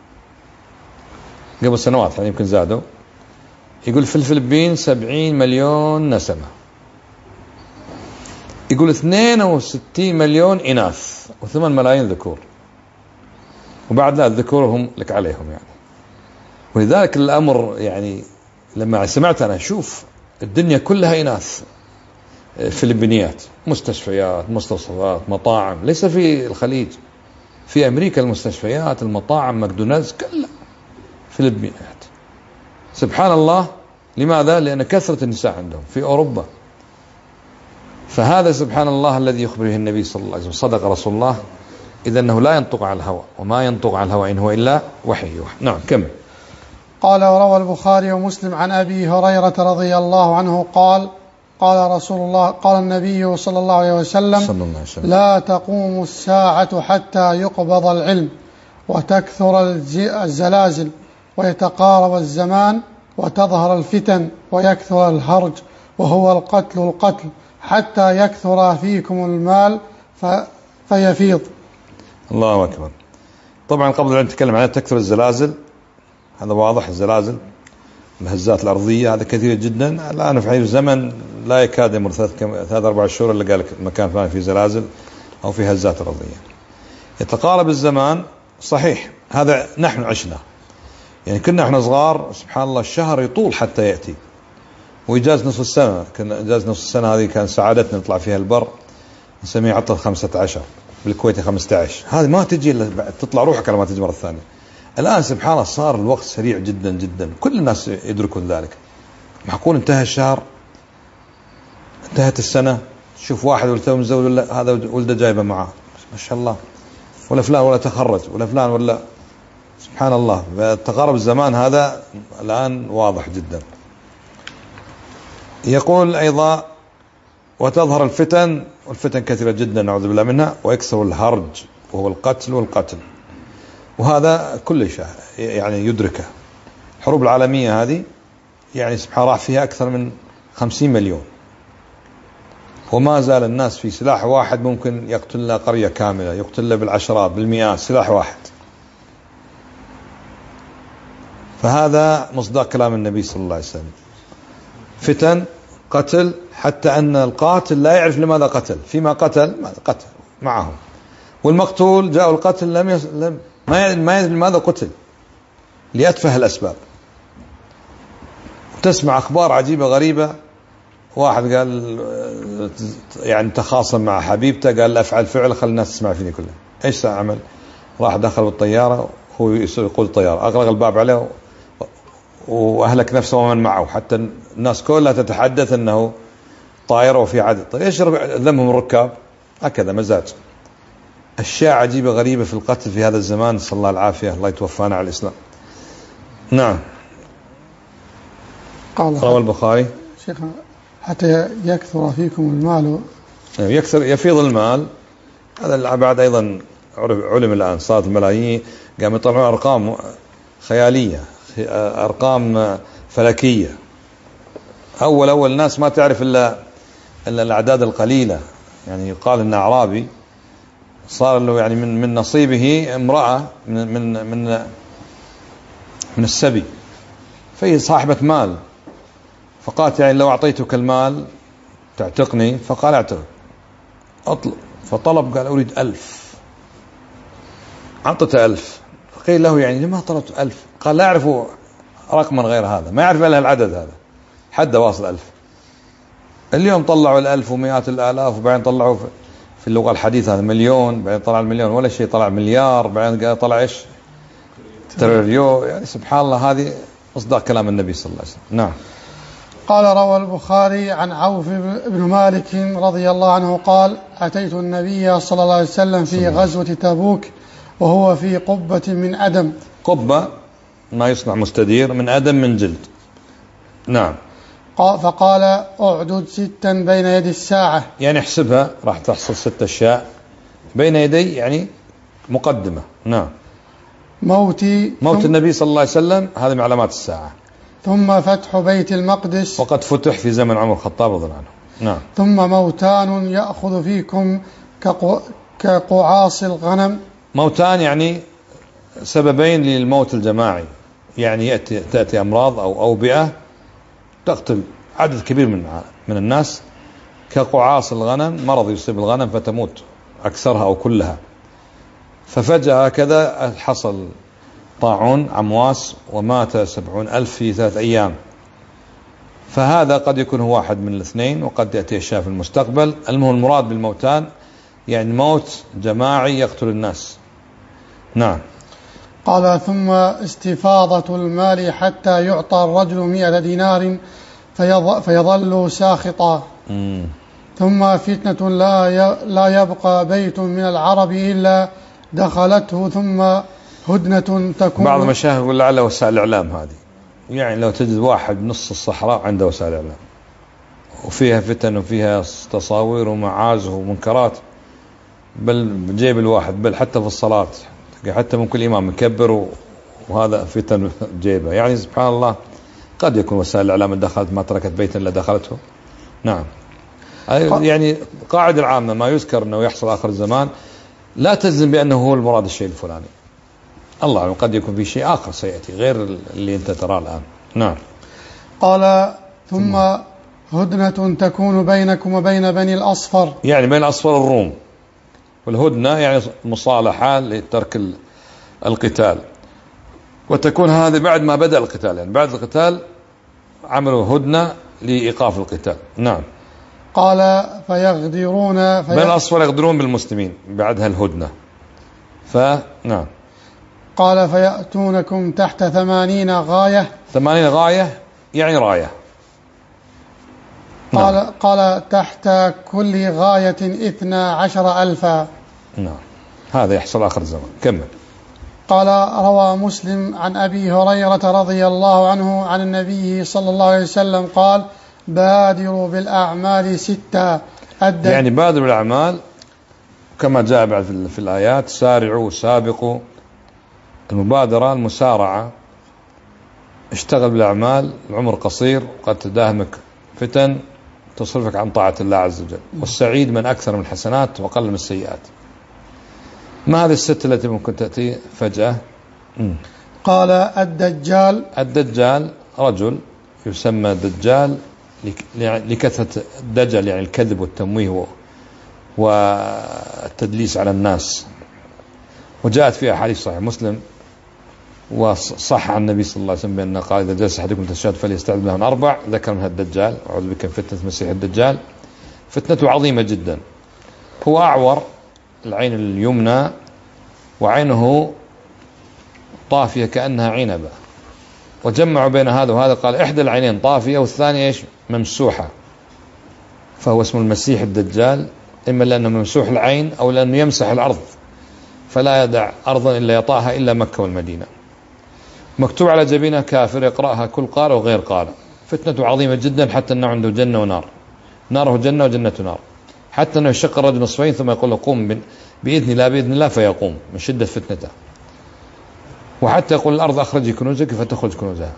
قبل سنوات يعني يمكن زادوا، يقول في الفلبين سبعين مليون نسمة، يقول اثنين وستين مليون إناث وثمان ملايين ذكور، وبعد لا الذكور هم لك عليهم يعني. ولذلك الأمر يعني لما سمعت أنا أشوف الدنيا كلها إناث، فلبينيات، مستشفيات، مستوصفات، مطاعم، ليس في الخليج، في أمريكا المستشفيات، المطاعم، ماكدونالدز، كلها فلبينيات. سبحان الله. لماذا؟ لأن كثرة النساء عندهم. في أوروبا. فهذا سبحان الله الذي يخبر به النبي صلى الله عليه وسلم، صدق رسول الله، إذا أنه لا ينطق عن الهوى، وما ينطق عن الهوى إن هو إلا وحي يوحى. نعم كمل. قال وروى البخاري ومسلم عن أبي هريرة رضي الله عنه قال قال رسول الله قال النبي صلى الله عليه وسلم, صلى الله عليه وسلم لا تقوم الساعة حتى يقبض العلم وتكثر الزلازل ويتقارب الزمان وتظهر الفتن ويكثر الهرج وهو القتل القتل حتى يكثر فيكم المال فيفيض. الله أكبر. طبعا قبل أن نتكلم عنها تكثر الزلازل، هذا واضح، الزلازل الهزات الأرضية هذا كثير جدا. الآن في زمن لا يكاد يمر ثلاث أربع شهور اللي قال مكان فلان في زلازل أو في هزات أرضية. يتقارب الزمان، صحيح هذا نحن عشنا، يعني كنا احنا صغار سبحان الله الشهر يطول حتى يأتي، ويجاز نصف السنة، كنا إجاز نصف السنة هذه كان سعادتنا نطلع فيها البر، نسميه عطل خمسة عشر، بالكويت خمسة عشر، هذه ما تجي إلا تطلع روحك على ما تجي مرة ثانية. الآن سبحان الله صار الوقت سريع جدا جدا، كل الناس يدركون ذلك. معقول انتهى الشهر، انتهت السنة، شوف واحد ولده متزوج ولا هذا ولده جايبه معاه ما شاء الله، ولا فلان ولا تخرج ولا فلان ولا، سبحان الله. تقارب الزمان هذا الآن واضح جدا. يقول أيضا وتظهر الفتن، والفتن كثيرة جدا نعوذ بالله منها، ويكثر الهرج وهو القتل والقتل، وهذا كل شيء يعني يدركه. الحروب العالمية هذه يعني سبحان الله راح فيها أكثر من خمسين مليون، وما زال الناس في سلاح واحد ممكن يقتل له قرية كاملة، يقتل له بالعشرات بالمئات، سلاح واحد. فهذا مصداق كلام النبي صلى الله عليه وسلم، فتن قتل، حتى أن القاتل لا يعرف لماذا قتل، فيما قتل قتل معهم، والمقتول جاء القتل لم يس... لم ما ما يدري لماذا قتل، لأتفه الأسباب. تسمع أخبار عجيبة غريبة، واحد قال يعني تخاصم مع حبيبته، قال أفعل فعل خل الناس تسمع فيني كله. إيش سأعمل؟ راح دخل بالطيارة، هو يقود الطيارة، أغلق الباب عليه وأهلك نفسه ومن معه، حتى الناس كلها تتحدث أنه طائرة وفي عدد. طيب إيش ذمهم الركاب؟ هكذا مزاج. أشياء عجيبة غريبة في القتل في هذا الزمان، صلى الله العافية، الله يتوفانا على الإسلام. نعم. روى البخاري شيخنا حتى يكثر فيكم المال، يكثر يفيض المال. هذا بعد أيضا علم الآن، صارت الملايين قاموا يطلعون أرقام خيالية، أرقام فلكية. أول أول الناس ما تعرف إلا إلا الأعداد القليلة، يعني يقال إن أعرابي صار له يعني من من نصيبه امرأة من من من من السبي، فهي صاحبة مال، فقالت يعني لو أعطيتك المال تعتقني، فقال اعتق أطلب، فطلب قال أريد ألف، عطته ألف، قيل له يعني لما طلبت ألف؟ قال لا أعرف رقما غير هذا، ما يعرف إلا العدد هذا، حد واصل ألف. اليوم طلعوا الألف ومئات الآلاف، وبعدين طلعوا في اللغة الحديثة هذا مليون، بعدين طلع المليون ولا شيء، طلع مليار، بعدين طلع إيش تريليون. يعني سبحان الله، هذه مصداق كلام النبي صلى الله عليه وسلم. نعم. قال روى البخاري عن عوف بن مالك رضي الله عنه قال أتيت النبي صلى الله عليه وسلم في غزوة تبوك وهو في قبة من أدم. قبة ما يصنع مستدير من أدم من جلد. نعم. فقال أعدد ستا بين يدي الساعة، يعني احسبها راح تحصل ست أشياء بين يدي، يعني مقدمة. نعم. موتي موت النبي صلى الله عليه وسلم، هذه من علامات الساعة. ثم فتح بيت المقدس، وقد فتح في زمن عمر الخطاب رضي الله عنه. نعم. ثم موتان يأخذ فيكم كقعاص الغنم. موتان يعني سببين للموت الجماعي، يعني يأتي تأتي أمراض أو أوبئة تقتل عدد كبير من من الناس، كقعاص الغنم، مرض يصيب الغنم فتموت أكثرها أو كلها. ففجأة هكذا حصل طاعون عمواس ومات سبعون ألف في ثلاث أيام. فهذا قد يكون هو واحد من الاثنين، وقد يأتي أشياء في المستقبل. المهم المراد بالموتان يعني موت جماعي يقتل الناس. نعم. قال ثم استفاضة المال حتى يعطى الرجل مئة دينار فيظل ساخطا. مم. ثم فتنة لا لا يبقى بيت من العرب إلا دخلته، ثم هدنة تكون. بعض المشايخ يقول لعل وسائل الإعلام هذه، يعني لو تجد واحد نص الصحراء عنده وسائل إعلام وفيها فتن وفيها تصاوير ومعازف ومنكرات، بل بجيب الواحد، بل حتى في الصلاة حتى من كل إمام مكبر وهذا فتن جيبه. يعني سبحان الله، قد يكون وسائل الإعلام دخلت ما تركت بيتا إلا دخلته. نعم. يعني قاعدة العامة ما يذكر أنه يحصل آخر الزمان لا تجزم بأنه هو المراد الشيء الفلاني، الله أعلم، قد يكون في شيء آخر سيأتي غير اللي أنت تراه الآن. نعم. قال ثم هدنة تكون بينكم وبين بني الأصفر، يعني بين الأصفر الروم، والهدنة يعني مصالحة لترك القتال، وتكون هذه بعد ما بدأ القتال، يعني بعد القتال عملوا هدنة لإيقاف القتال. نعم. قال فيغدرون في بين الأصفر يغدرون بالمسلمين بعدها الهدنة. فنعم. قال فيأتونكم تحت ثمانين غاية. ثمانين غاية يعني راية. قال, نعم. قال تحت كل غاية اثنا عشر ألفا. نعم. هذا يحصل آخر الزمان. كمل. قال روى مسلم عن أبي هريرة رضي الله عنه عن النبي صلى الله عليه وسلم قال بادروا بالأعمال ستة. يعني بادروا بالأعمال كما جاء بعد في الآيات سارعوا سابقوا. المبادرة المسارعة، اشتغل بالأعمال، العمر قصير قد تداهمك فتن تصرفك عن طاعة الله عز وجل. والسعيد من أكثر من الحسنات وقل من السيئات. ما هذه الست التي ممكن تأتي فجأة؟ م. قال الدجال. الدجال رجل يسمى دجال لكثرة الدجل، يعني الكذب والتمويه والتدليس على الناس. وجاءت في أحاديث صحيح مسلم وصح عن النبي صلى الله عليه وسلم بأنه قال إذا جلس أحدكم تشهد فليستعذ بالله من أربع، ذكر منها الدجال، أعوذ بك من فتنة المسيح الدجال. فتنته عظيمة جدا. هو أعور العين اليمنى وعينه طافية كأنها عنبة، وجمعوا بين هذا وهذا، قال إحدى العينين طافية والثانية إيش ممسوحة، فهو اسم المسيح الدجال، إما لأنه ممسوح العين أو لأنه يمسح الأرض فلا يدع أرضا إلا يطاها إلا مكة والمدينة. مكتوب على جبينه كافر يقرأها كل قارئ وغير قارئ. فتنته عظيمة جدا حتى أنه عنده جنة ونار، ناره جنة وجنة نار، حتى أنه يشق الرجل نصفين ثم يقول له قوم بإذن الله بإذن الله فيقوم من شدة فتنته. وحتى يقول الأرض أخرجي كنوزك فتخرج كنوزها.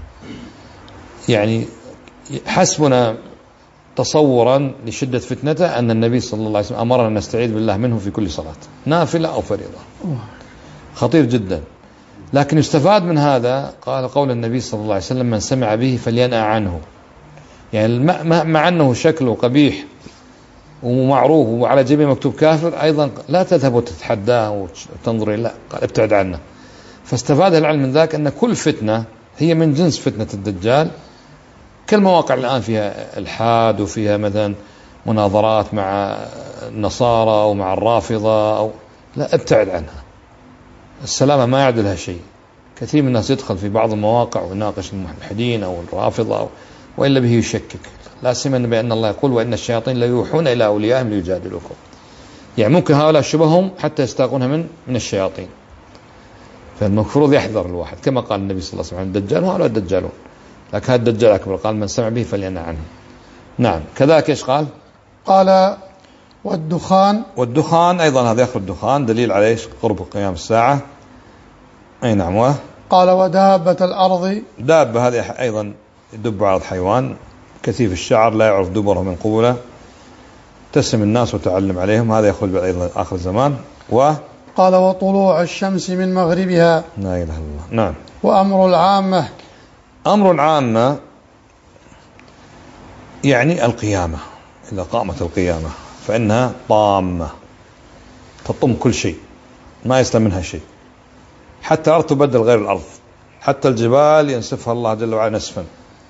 يعني حسبنا تصورا لشدة فتنته أن النبي صلى الله عليه وسلم أمرنا نستعيذ بالله منه في كل صلاة نافلة أو فريضة. خطير جدا. لكن يستفاد من هذا قال قول النبي صلى الله عليه وسلم من سمع به فلينأ عنه. يعني مع أنه شكله قبيح ومعروف وعلى جبين مكتوب كافر، أيضا لا تذهب وتتحداه وتنظر، لا، قال ابتعد عنه. فاستفاد العلم من ذلك أن كل فتنة هي من جنس فتنة الدجال. كل مواقع الآن فيها إلحاد وفيها مثلا مناظرات مع النصارى ومع الرافضة أو لا، ابتعد عنها. السلامة ما يعدلها شيء. كثير من الناس يدخل في بعض المواقع ويناقش الملحدين أو الرافضة أو وإلا به يشكك. لا سيما بأن الله يقول وإن الشياطين لا يوحون إلى أوليائهم ليجادلوكم. يعني ممكن هؤلاء شبههم حتى يستاقونها من من الشياطين. فالمفروض يحذر الواحد كما قال النبي صلى الله عليه وسلم عن الدجال، وهؤلاء الدجالون، لكن هذا الدجال أكبر، قال من سمع به فلينأ عنه. نعم. كذلك إيش قال؟ قال والدخان. والدخان أيضا هذا يخرج الدخان دليل على إيش؟ قرب قيام الساعة. أي نعم. و قال ودابة الأرض. دابة هذه أيضا يدب على الحيوان كثيف الشعر لا يعرف دبره من قبله، تسم الناس وتعلم عليهم، هذا يخرج أيضا آخر الزمان. و قال وطلوع الشمس من مغربها. لا إله إلا الله. نعم. وأمر العامة. أمر العامة يعني القيامة، إذا قامت القيامة فإنها طامة تطم كل شيء، ما يسلم منها شيء، حتى الأرض تبدل غير الأرض، حتى الجبال ينسفها الله جل وعلا نسفا،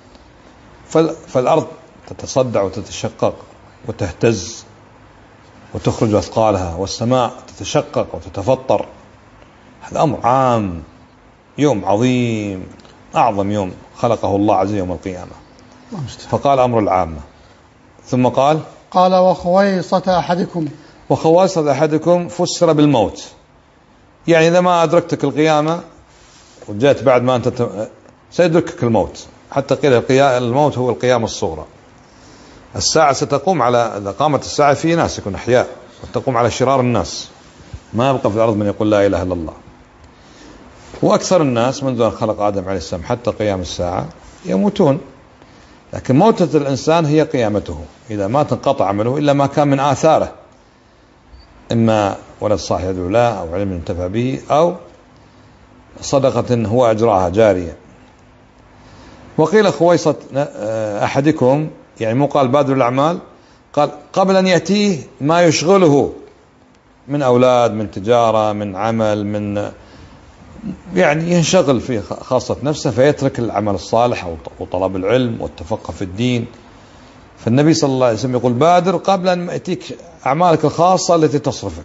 فالأرض تتصدع وتتشقق وتهتز وتخرج أثقالها، والسماء تتشقق وتتفطر. هذا أمر عام، يوم عظيم، أعظم يوم خلقه الله عز وجل يوم القيامة. فقال أمر العامة، ثم قال قال وخويصة أحدكم. وخويصة أحدكم فسر بالموت، يعني إذا ما أدركتك القيامة وجاءت بعد ما أنت سيدركك الموت، حتى قيل الموت هو القيامة الصغرى. الساعة ستقوم على، إذا قامت الساعة في ناس يكون أحياء، وتقوم على شرار الناس، ما يبقى في الأرض من يقول لا إله إلا الله. وأكثر الناس منذ أن خلق آدم عليه السلام حتى قيام الساعة يموتون، لكن موتة الإنسان هي قيامته. إذا ما تنقطع عمله إلا ما كان من آثاره، إما ولد صالح يدعو له، أو علم ينتفع به، أو صدقة هو أجراها جارية. وقيل خويصة أحدكم يعني مو قال بادر الأعمال، قال قبل أن يأتيه ما يشغله من أولاد، من تجارة، من عمل، من يعني ينشغل في خاصة نفسه فيترك العمل الصالح وطلب العلم والتفقه في الدين. فالنبي صلى الله عليه وسلم يقول بادر قبل أن يأتيك أعمالك الخاصة التي تصرفك.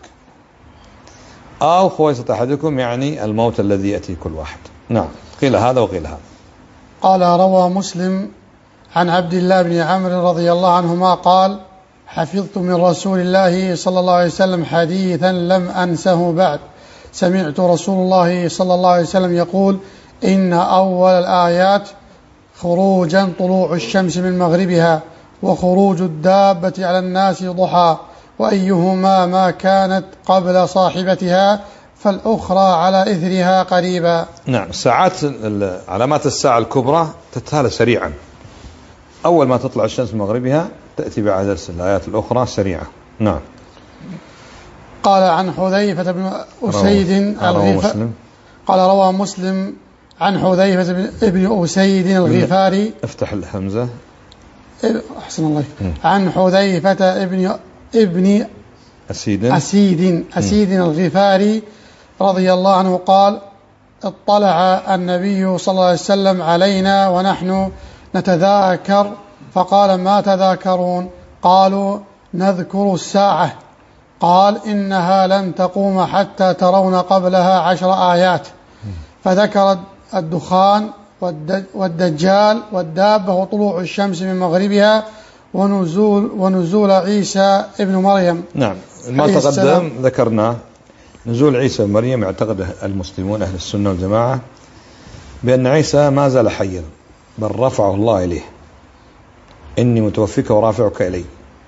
أو خويصة أحدكم يعني الموت الذي يأتي كل واحد. نعم. قيل هذا وقيل هذا. قال روى مسلم عن عبد الله بن عمرو رضي الله عنهما قال حفظت من رسول الله صلى الله عليه وسلم حديثا لم أنسه بعد، سمعت رسول الله صلى الله عليه وسلم يقول إن أول الآيات خروجا طلوع الشمس من مغربها، وخروج الدابة على الناس ضحى، وأيهما ما كانت قبل صاحبتها فالأخرى على إثرها قريبا. نعم. ساعات علامات الساعة الكبرى تتهالى سريعا، أول ما تطلع الشمس من مغربها تأتي بعد الآيات الأخرى سريعة. نعم. قال عن حذيفة بن أسيد الغفاري قال روى مسلم عن حذيفة بن أسيد الغفاري. افتح الهمزة. أحسن الله. عن حذيفة ابن ابن أسيد أسيد أسيد الغفاري رضي الله عنه قال اطلع النبي صلى الله عليه وسلم علينا ونحن نتذاكر فقال ما تذاكرون؟ قالوا نذكر الساعة. قال إنها لن تقوم حتى ترون قبلها عشر آيات، فذكر الدخان والدجال والدابة وطلوع الشمس من مغربها ونزول ونزول عيسى ابن مريم. نعم. ما تقدم ذكرنا نزول عيسى ابن مريم. يعتقد المسلمون أهل السنة والجماعة بأن عيسى ما زال حيا، بل رفعه الله إليه، إني متوفيك ورافعك إلي.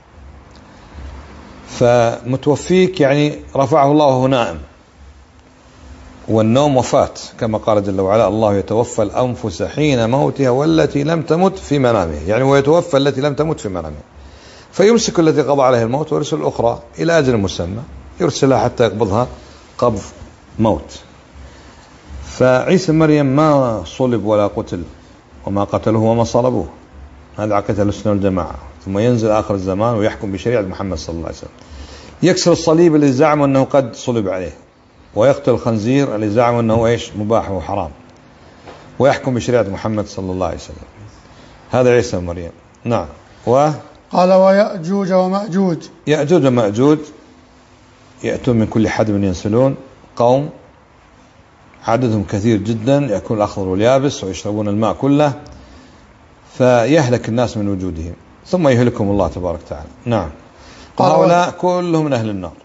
فمتوفيك يعني رفعه الله وهو نائم، والنوم وفاة، كما قال جل وعلا الله يتوفى الأنفس حين موتها والتي لم تمت في منامها، يعني ويتوفى التي لم تمت في منامها، فيمسك التي قضى عليها الموت ويرسل الأخرى إلى أجل مسمى يرسلها حتى يقبضها قبض موت. فعيسى مريم ما صلب ولا قتل، وما قتلوه وما صلبوه، هذا عقيدة السنة والجماعة. ثم ينزل آخر الزمان ويحكم بشريعة محمد صلى الله عليه وسلم، يكسر الصليب اللي زعموا أنه قد صلب عليه ويقتل الخنزير اللي زعم أنه إيش مباح وحرام، ويحكم بشريعة محمد صلى الله عليه وسلم. هذا عيسى ومريم. نعم. و قال ويأجوج ومأجوج. يأجوج ومأجوج يأتون من كل حدب ينسلون، قوم عددهم كثير جدا، يأكلون الأخضر واليابس ويشربون الماء كله، فيهلك الناس من وجودهم ثم يهلكهم الله تبارك وتعالى. نعم. وهؤلاء كلهم من أهل النار،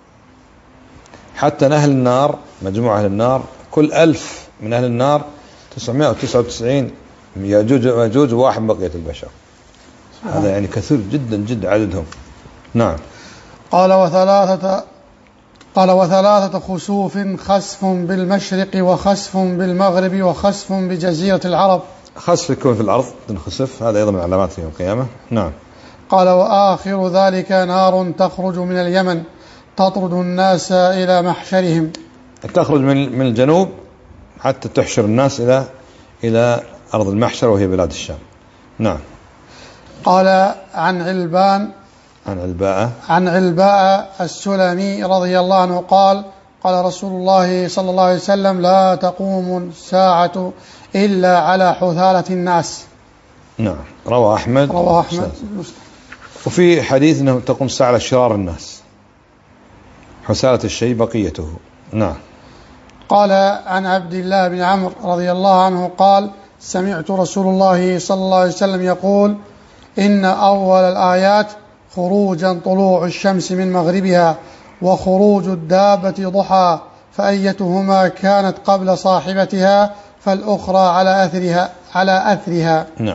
حتى أهل النار مجموعة أهل النار كل ألف من أهل النار تسعمائة وتسعة وتسعين يأجوج ومأجوج وواحد بقية البشر. هذا يعني كثير جدا جدا عددهم. نعم. قال وثلاثة قال وثلاثة خسوف، خسف بالمشرق وخسف بالمغرب وخسف بجزيرة العرب. خسف يكون في الأرض تنخسف، هذا أيضا من علامات يوم القيامة. نعم. قال وآخر ذلك نار تخرج من اليمن تطرد الناس إلى محشرهم. تخرج من من الجنوب حتى تحشر الناس إلى إلى أرض المحشر وهي بلاد الشام. نعم. قال عن علبان عن علباء عن علباء السلمي رضي الله عنه قال قال رسول الله صلى الله عليه وسلم لا تقوم الساعة إلا على حثالة الناس. نعم. رواه أحمد رواه أحمد. وفي حديث أنه تقوم الساعة على شرار الناس، حثالة الشيء بقيته. نعم. قال عن عبد الله بن عمرو رضي الله عنه قال سمعت رسول الله صلى الله عليه وسلم يقول إن أول الآيات خروجا طلوع الشمس من مغربها وخروج الدابة ضحى، فأيتهما كانت قبل صاحبتها فالأخرى على أثرها على أثرها. نعم.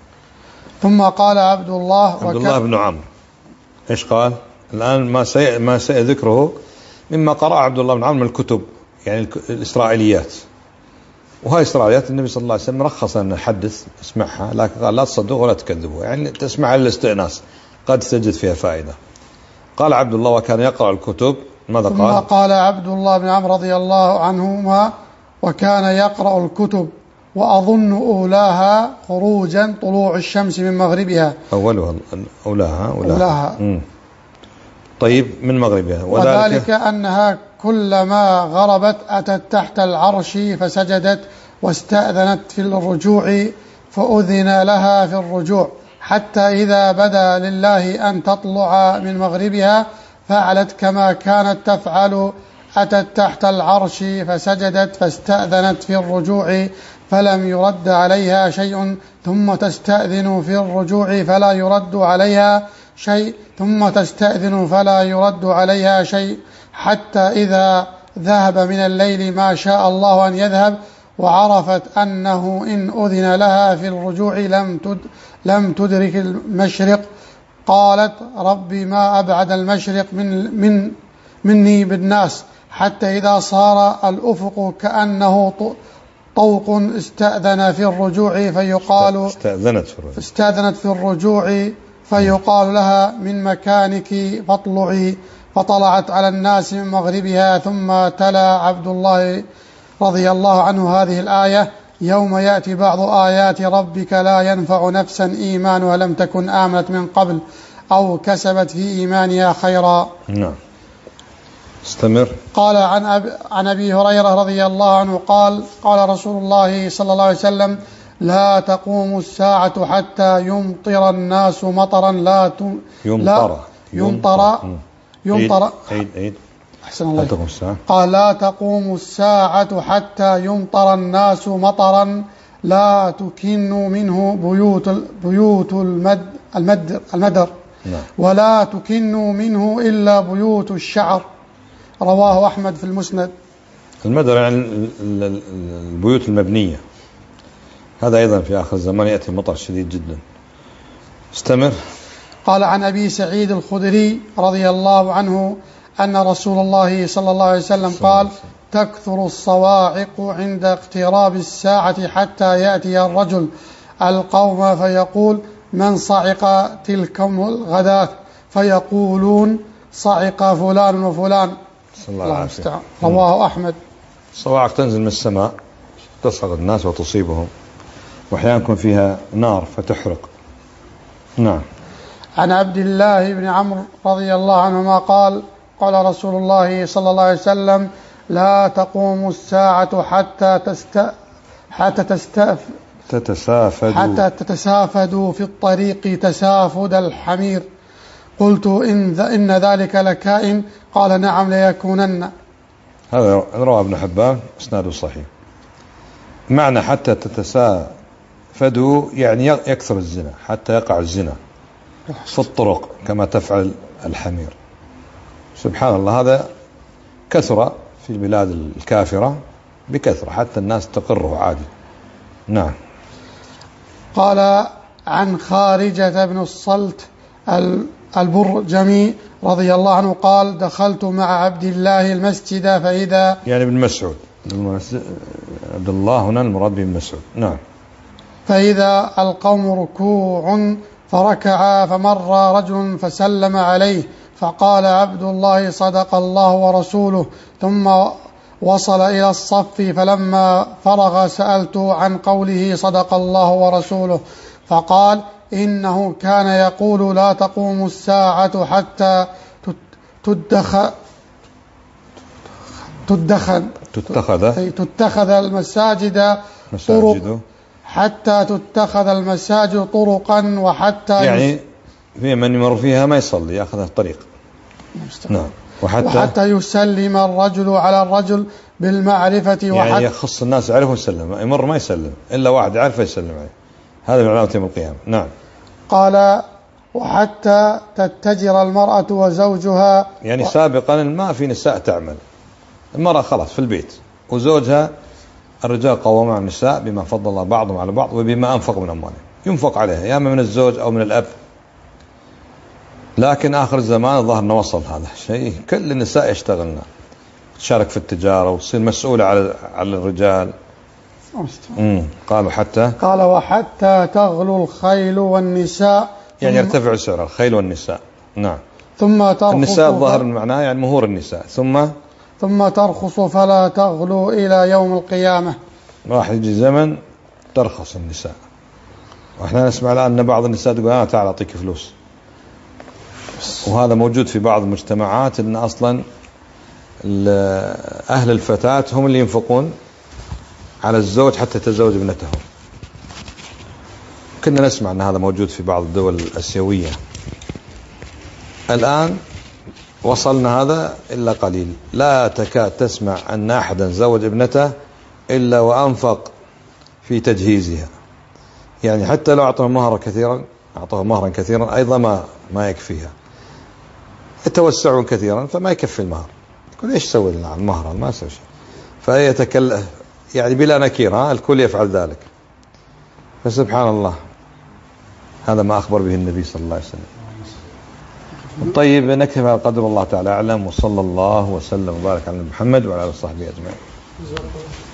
ثم قال عبد الله عبد الله بن عمرو إيش قال؟ الآن ما سي ما سيذكره مما قرأ عبد الله بن عمرو من الكتب، يعني الإسرائيليات، وهاي إسرائيليات النبي صلى الله عليه وسلم رخص أن نحدث اسمعها، لكن قال لا تصدقوا ولا تكذبوا، يعني تسمعها للاستئناس قد تجد فيها فائدة. قال عبد الله وكان يقرأ الكتب، ماذا قال؟ ثم قال عبد الله بن عمرو رضي الله عنهما وكان يقرأ الكتب وأظن أولاها خروجا طلوع الشمس من مغربها. أولها أولاها أولاها, أولاها. طيب من مغربها. وذلك أنها كلما غربت أتت تحت العرش فسجدت واستأذنت في الرجوع فأذن لها في الرجوع، حتى إذا بدا لله أن تطلع من مغربها فعلت كما كانت تفعل، أتت تحت العرش فسجدت فاستأذنت في الرجوع فلم يرد عليها شيء، ثم تستأذن في الرجوع فلا يرد عليها شيء، ثم تستأذن فلا يرد عليها شيء، حتى إذا ذهب من الليل ما شاء الله أن يذهب وعرفت أنه إن أذن لها في الرجوع لم تد لم تدرك المشرق، قالت ربي ما أبعد المشرق من من مني بالناس، حتى إذا صار الأفق كأنه طوق استأذن في الرجوع فيقال استأذنت في الرجوع, استأذنت في الرجوع فيقال لها من مكانك فاطلعي، فطلعت على الناس من مغربها. ثم تلا عبد الله رضي الله عنه هذه الآية يوم يأتي بعض آيات ربك لا ينفع نفسا إيمانها لم تكن آمنت من قبل أو كسبت في إيمانها خيرا. نعم. استمر. قال عن, أب... عن أبي هريرة رضي الله عنه قال قال رسول الله صلى الله عليه وسلم لا تقوم الساعة حتى يمطر الناس مطرا لا ت... يمطر يمطر يمطر عيد عيد أحسن الله. قال لا تقوم الساعة حتى يمطر الناس مطرا لا تكن منه بيوت بيوت المد المدر, المدر نعم. ولا تكن منه إلا بيوت الشعر. رواه أحمد في المسند. المدر يعني البيوت المبنية، هذا أيضا في آخر الزمان يأتي المطر شديد جدا. استمر. قال عن أبي سعيد الخدري رضي الله عنه أن رسول الله صلى الله عليه وسلم قال تكثر الصواعق عند اقتراب الساعة حتى يأتي الرجل القوم فيقول من صعق تلكم الغداة، فيقولون صعق فلان وفلان. الله المستعان. رواه أحمد. الصواعق تنزل من السماء تصعق الناس وتصيبهم، وأحيانا يكون فيها نار فتحرق. نعم. عن عبد الله بن عمرو رضي الله عنهما قال قال رسول الله صلى الله عليه وسلم لا تقوم الساعة حتى تست حتى تستأف تتسافد حتى تتسافدوا في الطريق تسافد الحمير. قلت إن, ذ... إن ذلك لكائن؟ قال نعم ليكونن. هذا رواه ابن حبان اسناده صحيح. معنى حتى تتسافدوا يعني يكثر الزنا، حتى يقع الزنا في الطرق كما تفعل الحمير. سبحان الله، هذا كثر في البلاد الكافرة بكثرة حتى الناس تقره عادي. نعم. قال عن خارجة بن الصلت البرجمي رضي الله عنه قال دخلت مع عبد الله المسجد فإذا يعني ابن مسعود، عبد الله هنا المراد بن مسعود. نعم. فإذا القوم ركوع فركع فمر رجل فسلم عليه فقال عبد الله صدق الله ورسوله، ثم وصل إلى الصف فلما فرغ سألت عن قوله صدق الله ورسوله فقال إنه كان يقول لا تقوم الساعة حتى تدخل تدخل تتخذ تتخذ المساجد طرق حتى تتخذ المساجد طرقا وحتى يعني في من يمر فيها ما يصلي يأخذها الطريق. نعم. وحتى, وحتى يسلم الرجل على الرجل بالمعرفة يعني يخص الناس يعرفه يسلم، يمر ما يسلم إلا واحد يعرفه يسلم عليه. هذا من علامة يوم القيامة. نعم. قال وحتى تتجر المرأة وزوجها يعني و... سابقا ما في نساء تعمل، المرأة خلاص في البيت وزوجها، الرجال قوامون على النساء بما فضل الله بعضهم على بعض وبما أنفق من أموالهم، ينفق عليها يا اما من الزوج أو من الأب. لكن آخر الزمان ظهر وصل هذا الشيء، كل النساء يشتغلن، تشارك في التجارة وتصير مسؤولة على على الرجال. امم قالوا حتى قال وحتى تغلو الخيل والنساء يعني يرتفع سعر الخيل والنساء. نعم. ثم ترخص النساء الظاهر معناه يعني مهور النساء. ثم ثم ترخص فلا تغلو إلى يوم القيامة. راح يجي زمن ترخص النساء، واحنا نسمع الآن أن بعض النساء تقول أنا تعال أعطيك فلوس، وهذا موجود في بعض المجتمعات أن أصلا أهل الفتاة هم اللي ينفقون على الزوج حتى تزوج ابنتهم. كنا نسمع أن هذا موجود في بعض الدول الآسيوية. الآن وصلنا هذا إلا قليل، لا تكاد تسمع أن أحدا زوج ابنته إلا وأنفق في تجهيزها. يعني حتى لو أعطوه مهرا كثيرا أعطوه مهرا كثيرا أيضا ما ما يكفيها، يتوسعون كثيرا فما يكفي المهر. يقول إيش سوي لنا المهر ما سوي شيء، فيتكلف يعني بلا نكير، الكل يفعل ذلك. فسبحان الله، هذا ما أخبر به النبي صلى الله عليه وسلم. طيب نكتفي على قدر، الله تعالى أعلم، وصلى الله وسلم وبارك على محمد وعلى آله وصحبه أجمعين.